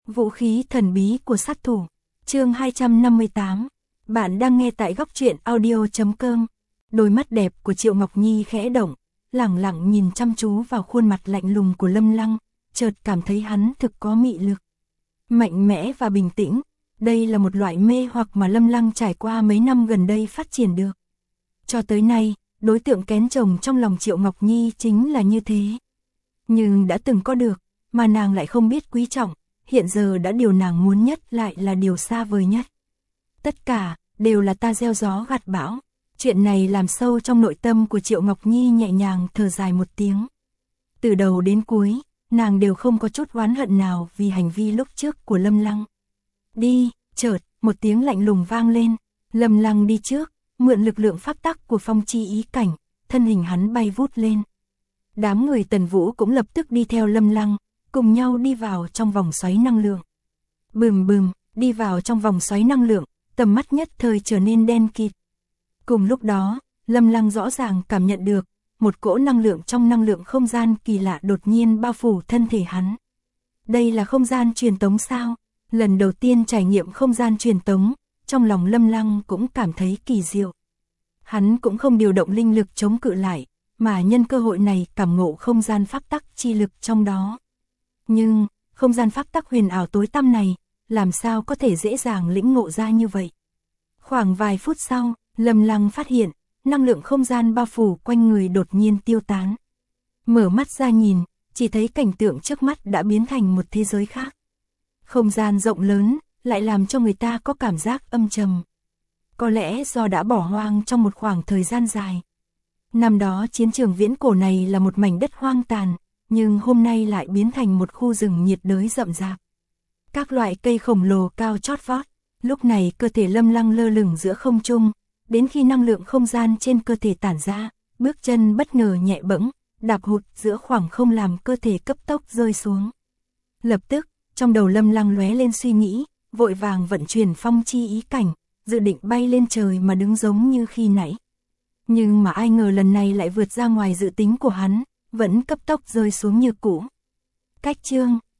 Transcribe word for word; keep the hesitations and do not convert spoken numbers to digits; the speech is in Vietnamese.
Vũ khí thần bí của sát thủ. Chương hai trăm năm mươi tám. Bạn đang nghe tại góc truyện audio chấm com. Đôi mắt đẹp của Triệu Ngọc Nhi khẽ động, lẳng lặng nhìn chăm chú vào khuôn mặt lạnh lùng của Lâm Lăng, chợt cảm thấy hắn thực có mị lực. Mạnh mẽ và bình tĩnh, đây là một loại mê hoặc mà Lâm Lăng trải qua mấy năm gần đây phát triển được. Cho tới nay, đối tượng kén chồng trong lòng Triệu Ngọc Nhi chính là như thế. Nhưng đã từng có được, mà nàng lại không biết quý trọng, hiện giờ đã điều nàng muốn nhất lại là điều xa vời nhất. Tất cả, đều là ta gieo gió gặt bão. Chuyện này làm sâu trong nội tâm của Triệu Ngọc Nhi nhẹ nhàng thở dài một tiếng. Từ đầu đến cuối, nàng đều không có chút oán hận nào vì hành vi lúc trước của Lâm Lăng. Đi, chợt, một tiếng lạnh lùng vang lên, Lâm Lăng đi trước, mượn lực lượng pháp tắc của phong chi ý cảnh, thân hình hắn bay vút lên. Đám người Tần Vũ cũng lập tức đi theo Lâm Lăng, cùng nhau đi vào trong vòng xoáy năng lượng. Bùm bùm, đi vào trong vòng xoáy năng lượng, tầm mắt nhất thời trở nên đen kịt. Cùng lúc đó, Lâm Lăng rõ ràng cảm nhận được, một cỗ năng lượng trong năng lượng không gian kỳ lạ đột nhiên bao phủ thân thể hắn. Đây là không gian truyền tống sao? Lần đầu tiên trải nghiệm không gian truyền tống, trong lòng Lâm Lăng cũng cảm thấy kỳ diệu. Hắn cũng không điều động linh lực chống cự lại, mà nhân cơ hội này cảm ngộ không gian pháp tắc chi lực trong đó. Nhưng, không gian pháp tắc huyền ảo tối tăm này, làm sao có thể dễ dàng lĩnh ngộ ra như vậy? Khoảng vài phút sau, Lâm Lăng phát hiện, năng lượng không gian bao phủ quanh người đột nhiên tiêu tán. Mở mắt ra nhìn, chỉ thấy cảnh tượng trước mắt đã biến thành một thế giới khác. Không gian rộng lớn, lại làm cho người ta có cảm giác âm trầm. Có lẽ do đã bỏ hoang trong một khoảng thời gian dài. Năm đó chiến trường viễn cổ này là một mảnh đất hoang tàn, nhưng hôm nay lại biến thành một khu rừng nhiệt đới rậm rạp. Các loại cây khổng lồ cao chót vót, lúc này cơ thể Lâm Lăng lơ lửng giữa không trung, đến khi năng lượng không gian trên cơ thể tản ra, bước chân bất ngờ nhẹ bẫng, đạp hụt giữa khoảng không làm cơ thể cấp tốc rơi xuống. Lập tức, trong đầu Lâm Lăng lóe lên suy nghĩ, vội vàng vận chuyển phong chi ý cảnh, dự định bay lên trời mà đứng giống như khi nãy. Nhưng mà ai ngờ lần này lại vượt ra ngoài dự tính của hắn, vẫn cấp tốc rơi xuống như cũ. Cách chương